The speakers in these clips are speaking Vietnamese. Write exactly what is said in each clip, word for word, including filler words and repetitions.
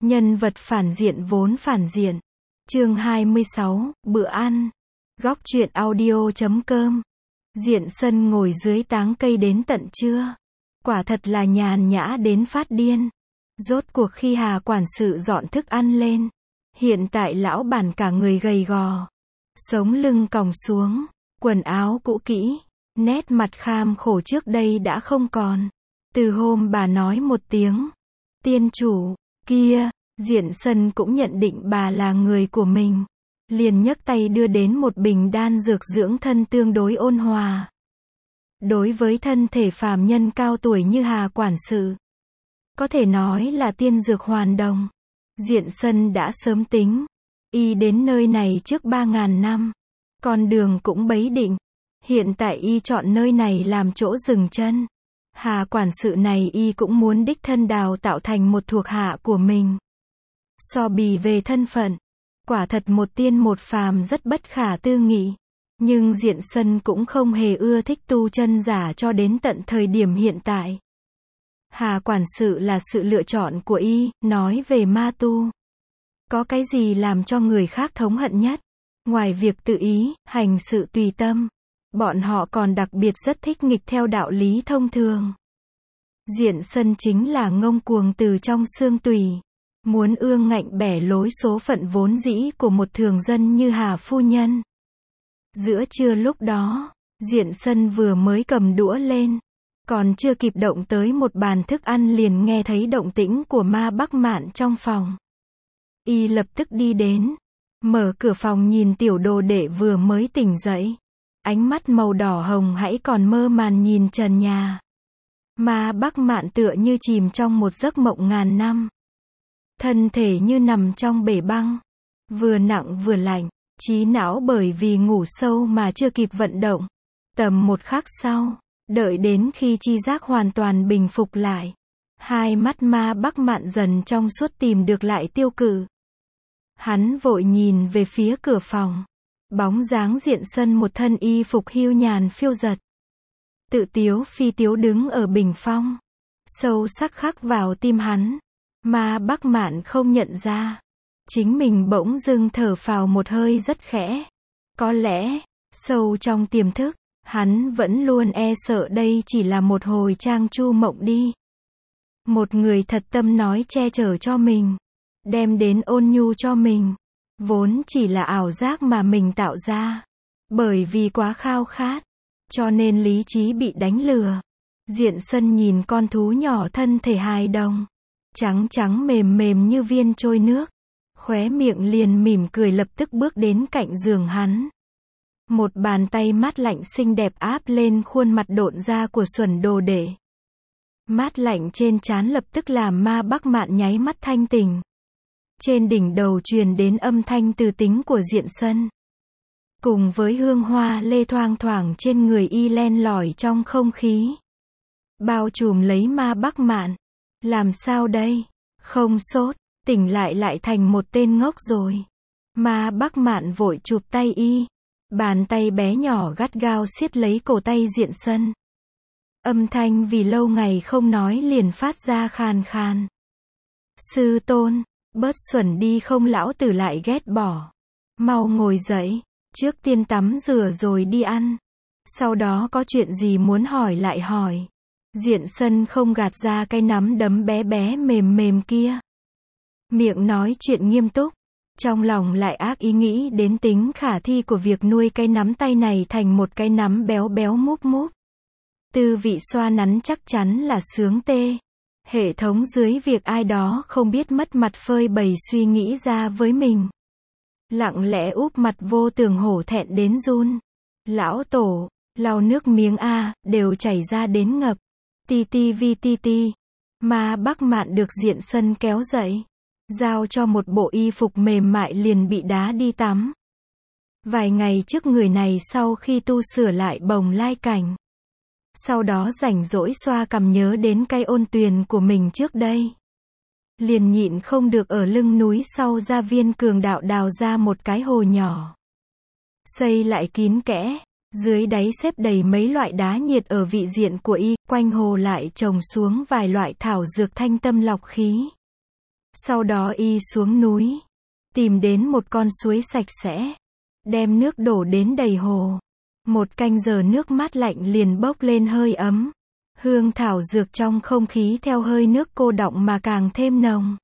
Nhân vật phản diện vốn phản diện. Chương hai mươi sáu, bữa ăn. Góc truyện audio chấm com. Diện Sân ngồi dưới táng cây đến tận trưa. Quả thật là nhàn nhã đến phát điên. Rốt cuộc khi Hà quản sự dọn thức ăn lên, hiện tại lão bản cả người gầy gò, sống lưng còng xuống, quần áo cũ kỹ, nét mặt kham khổ trước đây đã không còn. Từ hôm bà nói một tiếng tiên chủ kia, Diện Sân cũng nhận định bà là người của mình, liền nhấc tay đưa đến một bình đan dược dưỡng thân tương đối ôn hòa. Đối với thân thể phàm nhân cao tuổi như Hà quản sự, có thể nói là tiên dược hoàn đồng. Diện Sân đã sớm tính, y đến nơi này trước ba ngàn năm, con đường cũng bấy định. Hiện tại y chọn nơi này làm chỗ dừng chân. Hà quản sự này y cũng muốn đích thân đào tạo thành một thuộc hạ của mình. So bì về thân phận, quả thật một tiên một phàm rất bất khả tư nghị. Nhưng Diện Sân cũng không hề ưa thích tu chân giả cho đến tận thời điểm hiện tại. Hà quản sự là sự lựa chọn của y. Nói về ma tu, có cái gì làm cho người khác thống hận nhất? Ngoài việc tự ý, hành sự tùy tâm, bọn họ còn đặc biệt rất thích nghịch theo đạo lý thông thường. Diện Sân chính là ngông cuồng từ trong xương tủy, muốn ương ngạnh bẻ lối số phận vốn dĩ của một thường dân như Hà phu nhân. Giữa trưa lúc đó, Diện Sân vừa mới cầm đũa lên, còn chưa kịp động tới một bàn thức ăn liền nghe thấy động tĩnh của Ma Bắc Mạn trong phòng. Y lập tức đi đến, mở cửa phòng nhìn tiểu đồ đệ vừa mới tỉnh dậy, ánh mắt màu đỏ hồng hãy còn mơ màn nhìn trần nhà. Ma Bắc Mạn tựa như chìm trong một giấc mộng ngàn năm, thân thể như nằm trong bể băng, vừa nặng vừa lạnh, trí não bởi vì ngủ sâu mà chưa kịp vận động. Tầm một khắc sau, đợi đến khi chi giác hoàn toàn bình phục lại, hai mắt Ma Bắc Mạn dần trong suốt tìm được lại tiêu cự. Hắn vội nhìn về phía cửa phòng, bóng dáng Diện Sân một thân y phục hưu nhàn phiêu dật, tự tiếu phi tiếu đứng ở bình phong, sâu sắc khắc vào tim hắn. Ma Bắc Mạn không nhận ra, chính mình bỗng dưng thở phào một hơi rất khẽ. Có lẽ, sâu trong tiềm thức, hắn vẫn luôn e sợ đây chỉ là một hồi trang chu mộng đi. Một người thật tâm nói che chở cho mình, đem đến ôn nhu cho mình, vốn chỉ là ảo giác mà mình tạo ra. Bởi vì quá khao khát, cho nên lý trí bị đánh lừa. Diện Sân nhìn con thú nhỏ thân thể hài đồng, trắng trắng mềm mềm như viên trôi nước, khóe miệng liền mỉm cười lập tức bước đến cạnh giường hắn. Một bàn tay mát lạnh xinh đẹp áp lên khuôn mặt độn ra của xuẩn đồ đệ. Mát lạnh trên trán lập tức làm Ma Bắc Mạn nháy mắt thanh tỉnh. Trên đỉnh đầu truyền đến âm thanh từ tính của Diện Sân, cùng với hương hoa lê thoang thoảng trên người y len lỏi trong không khí, bao trùm lấy Ma Bắc Mạn. Làm sao đây? Không sốt, tỉnh lại lại thành một tên ngốc rồi. Ma Bắc Mạn vội chụp tay y, bàn tay bé nhỏ gắt gao siết lấy cổ tay Diện Sân. Âm thanh vì lâu ngày không nói liền phát ra khàn khàn. Sư tôn, bớt xuẩn đi không lão tử lại ghét bỏ. Mau ngồi dậy, trước tiên tắm rửa rồi đi ăn. Sau đó có chuyện gì muốn hỏi lại hỏi. Diện Sân không gạt ra cái nắm đấm bé bé mềm mềm kia. Miệng nói chuyện nghiêm túc, trong lòng lại ác ý nghĩ đến tính khả thi của việc nuôi cái nắm tay này thành một cái nắm béo béo múp múp. Tư vị xoa nắn chắc chắn là sướng tê. Hệ thống dưới việc ai đó không biết mất mặt phơi bày suy nghĩ ra với mình. Lặng lẽ úp mặt vô tường hổ thẹn đến run. Lão tổ, lau nước miếng a, đều chảy ra đến ngập. Ti ti vi ti ti. Ma Bắc Mạn được Diện Sân kéo dậy, giao cho một bộ y phục mềm mại liền bị đá đi tắm. Vài ngày trước người này sau khi tu sửa lại bồng lai cảnh, sau đó rảnh rỗi xoa cằm nhớ đến cái ôn tuyền của mình trước đây, liền nhịn không được ở lưng núi sau gia viên cường đạo đào ra một cái hồ nhỏ, xây lại kín kẽ. Dưới đáy xếp đầy mấy loại đá nhiệt ở vị diện của y, quanh hồ lại trồng xuống vài loại thảo dược thanh tâm lọc khí. Sau đó y xuống núi, tìm đến một con suối sạch sẽ, đem nước đổ đến đầy hồ. Một canh giờ nước mát lạnh liền bốc lên hơi ấm. Hương thảo dược trong không khí theo hơi nước cô đọng mà càng thêm nồng.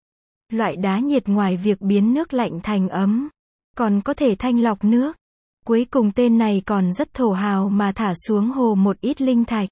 Loại đá nhiệt ngoài việc biến nước lạnh thành ấm, còn có thể thanh lọc nước. Cuối cùng tên này còn rất thổ hào mà thả xuống hồ một ít linh thạch.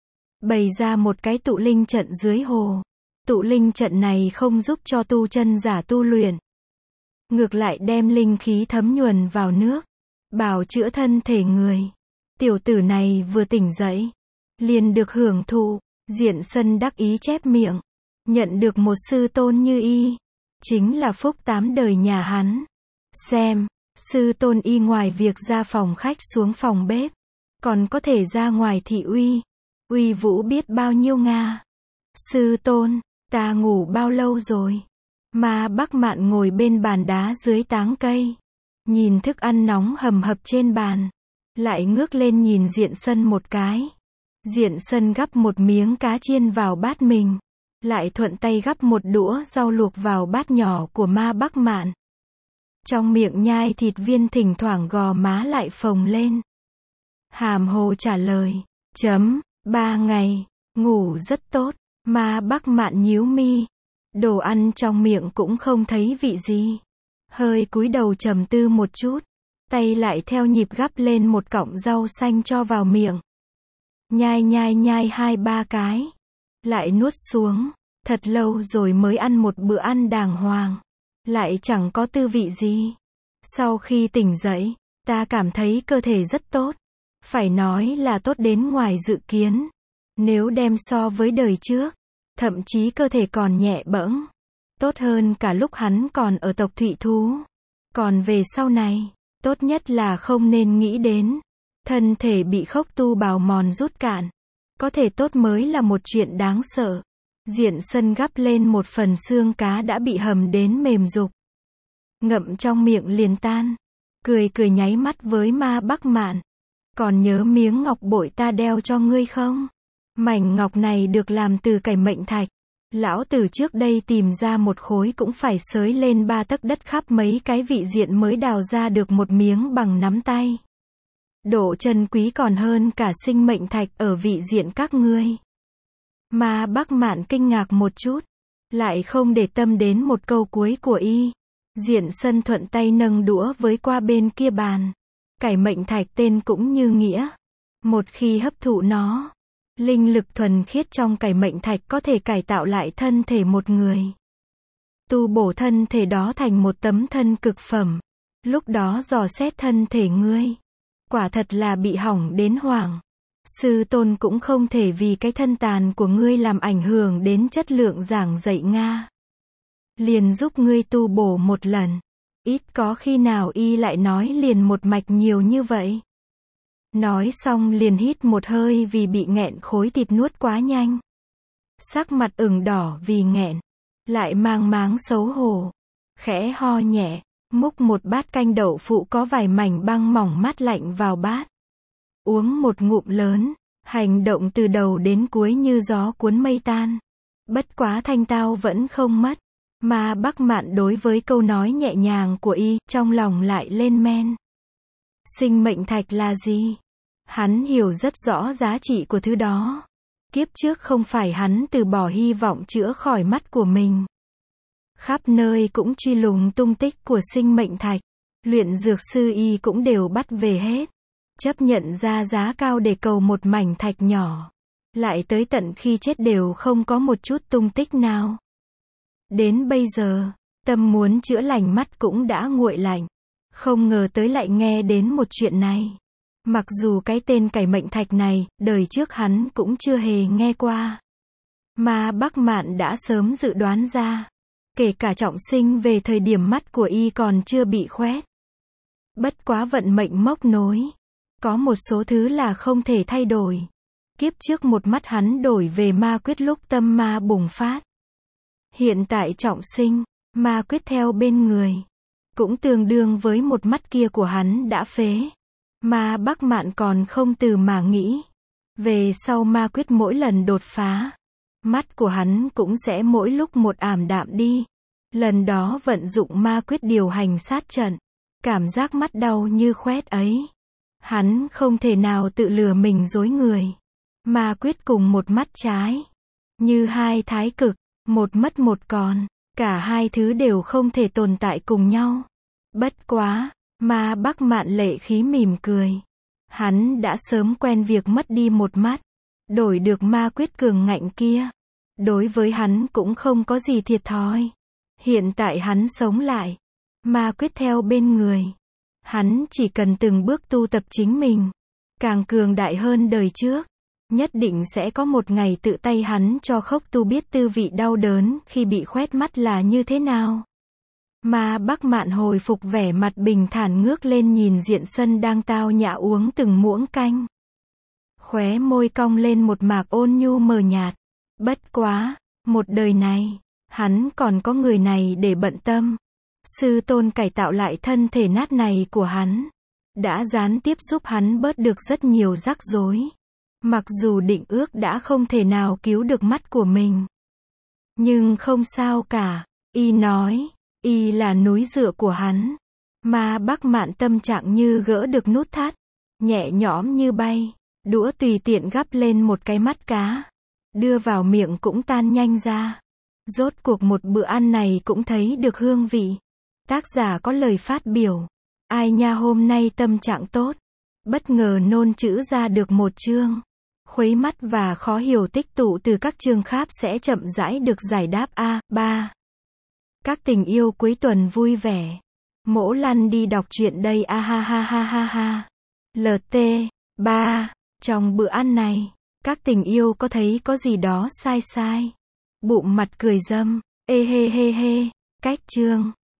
Bày ra một cái tụ linh trận dưới hồ. Tụ linh trận này không giúp cho tu chân giả tu luyện. Ngược lại đem linh khí thấm nhuần vào nước, bào chữa thân thể người. Tiểu tử này vừa tỉnh dậy, liền được hưởng thụ. Diện Sân đắc ý chép miệng. Nhận được một sư tôn như y, chính là phúc tám đời nhà hắn. Xem, sư tôn y ngoài việc ra phòng khách xuống phòng bếp, còn có thể ra ngoài thị uy. Uy vũ biết bao nhiêu Nga. Sư tôn, ta ngủ bao lâu rồi? Ma Bắc Mạn ngồi bên bàn đá dưới táng cây, nhìn thức ăn nóng hầm hập trên bàn, lại ngước lên nhìn Diện Sân một cái. Diện Sân gắp một miếng cá chiên vào bát mình, lại thuận tay gắp một đũa rau luộc vào bát nhỏ của Ma Bắc Mạn. Trong miệng nhai thịt viên, thỉnh thoảng gò má lại phồng lên. Hàm hồ trả lời, chấm, ba ngày, ngủ rất tốt. Ma Bắc Mạn nhíu mi, đồ ăn trong miệng cũng không thấy vị gì. Hơi cúi đầu trầm tư một chút, tay lại theo nhịp gắp lên một cọng rau xanh cho vào miệng. Nhai nhai nhai hai ba cái, lại nuốt xuống. Thật lâu rồi mới ăn một bữa ăn đàng hoàng, lại chẳng có tư vị gì. Sau khi tỉnh dậy, ta cảm thấy cơ thể rất tốt. Phải nói là tốt đến ngoài dự kiến. Nếu đem so với đời trước, thậm chí cơ thể còn nhẹ bẫng. Tốt hơn cả lúc hắn còn ở tộc Thụy Thú. Còn về sau này, tốt nhất là không nên nghĩ đến. Thân thể bị khốc tu bào mòn rút cạn. Có thể tốt mới là một chuyện đáng sợ. Diện Sân gắp lên một phần xương cá đã bị hầm đến mềm rục. Ngậm trong miệng liền tan. Cười cười nháy mắt với Ma Bắc Mạn. Còn nhớ miếng ngọc bội ta đeo cho ngươi không? Mảnh ngọc này được làm từ cải mệnh thạch. Lão tử trước đây tìm ra một khối cũng phải xới lên ba tấc đất khắp mấy cái vị diện mới đào ra được một miếng bằng nắm tay. Độ chân quý còn hơn cả sinh mệnh thạch ở vị diện các ngươi. Ma Bắc Mạn kinh ngạc một chút, lại không để tâm đến một câu cuối của y. Diện Sân thuận tay nâng đũa với qua bên kia bàn. Cải mệnh thạch tên cũng như nghĩa. Một khi hấp thụ nó, linh lực thuần khiết trong cải mệnh thạch có thể cải tạo lại thân thể một người. Tu bổ thân thể đó thành một tấm thân cực phẩm. Lúc đó dò xét thân thể ngươi, quả thật là bị hỏng đến hoảng. Sư tôn cũng không thể vì cái thân tàn của ngươi làm ảnh hưởng đến chất lượng giảng dạy Nga. Liền giúp ngươi tu bổ một lần. Ít có khi nào y lại nói liền một mạch nhiều như vậy. Nói xong liền hít một hơi vì bị nghẹn khối thịt nuốt quá nhanh. Sắc mặt ửng đỏ vì nghẹn, lại mang máng xấu hổ. Khẽ ho nhẹ, múc một bát canh đậu phụ có vài mảnh băng mỏng mát lạnh vào bát. Uống một ngụm lớn, hành động từ đầu đến cuối như gió cuốn mây tan. Bất quá thanh tao vẫn không mất. Ma Bắc Mạn đối với câu nói nhẹ nhàng của y, trong lòng lại lên men. Sinh mệnh thạch là gì? Hắn hiểu rất rõ giá trị của thứ đó. Kiếp trước không phải hắn từ bỏ hy vọng chữa khỏi mắt của mình. Khắp nơi cũng truy lùng tung tích của sinh mệnh thạch. Luyện dược sư y cũng đều bắt về hết. Chấp nhận ra giá cao để cầu một mảnh thạch nhỏ. Lại tới tận khi chết đều không có một chút tung tích nào. Đến bây giờ, tâm muốn chữa lành mắt cũng đã nguội lạnh. Không ngờ tới lại nghe đến một chuyện này. Mặc dù cái tên cải mệnh thạch này, đời trước hắn cũng chưa hề nghe qua. Ma Bắc Mạn đã sớm dự đoán ra. Kể cả trọng sinh về thời điểm mắt của y còn chưa bị khoét. Bất quá vận mệnh móc nối. Có một số thứ là không thể thay đổi. Kiếp trước một mắt hắn đổi về ma quyết lúc tâm ma bùng phát. Hiện tại trọng sinh, ma quyết theo bên người. Cũng tương đương với một mắt kia của hắn đã phế. Ma Bắc Mạn còn không từ mà nghĩ. Về sau ma quyết mỗi lần đột phá, Mắt của hắn cũng sẽ mỗi lúc một ảm đạm đi. Lần đó vận dụng ma quyết điều hành sát trận. Cảm giác mắt đau như khoét ấy. Hắn không thể nào tự lừa mình dối người. Ma quyết cùng một mắt trái. Như hai thái cực, một mất một còn. Cả hai thứ đều không thể tồn tại cùng nhau. Bất quá, Ma Bắc Mạn lệ khí mỉm cười. Hắn đã sớm quen việc mất đi một mắt. Đổi được ma quyết cường ngạnh kia. Đối với hắn cũng không có gì thiệt thòi. Hiện tại hắn sống lại. Ma quyết theo bên người. Hắn chỉ cần từng bước tu tập chính mình. Càng cường đại hơn đời trước. Nhất định sẽ có một ngày tự tay hắn cho Khốc Tu biết tư vị đau đớn khi bị khoét mắt là như thế nào. Ma Bắc Mạn hồi phục vẻ mặt bình thản ngước lên nhìn Diện Sân đang tao nhã uống từng muỗng canh. Khóe môi cong lên một mạc ôn nhu mờ nhạt. Bất quá, một đời này, hắn còn có người này để bận tâm. Sư tôn cải tạo lại thân thể nát này của hắn. Đã gián tiếp giúp hắn bớt được rất nhiều rắc rối. Mặc dù định ước đã không thể nào cứu được mắt của mình. Nhưng không sao cả. Y nói, Y là núi dựa của hắn. Ma Bắc Mạn tâm trạng như gỡ được nút thắt. Nhẹ nhõm như bay. Đũa tùy tiện gắp lên một cái mắt cá. Đưa vào miệng cũng tan nhanh ra. Rốt cuộc một bữa ăn này cũng thấy được hương vị. Tác giả có lời phát biểu. Ai nha hôm nay tâm trạng tốt. Bất ngờ nôn chữ ra được một chương. Khuấy mắt và khó hiểu tích tụ từ các chương khác sẽ chậm rãi được giải đáp. A ba. Các tình yêu cuối tuần vui vẻ. Mỗ lăn đi đọc truyện đây a ha ha ha ha ha. lờ tê ba. Trong bữa ăn này, các tình yêu có thấy có gì đó sai sai. Bụng mặt cười râm. Ê hê hê hê. Cách chương.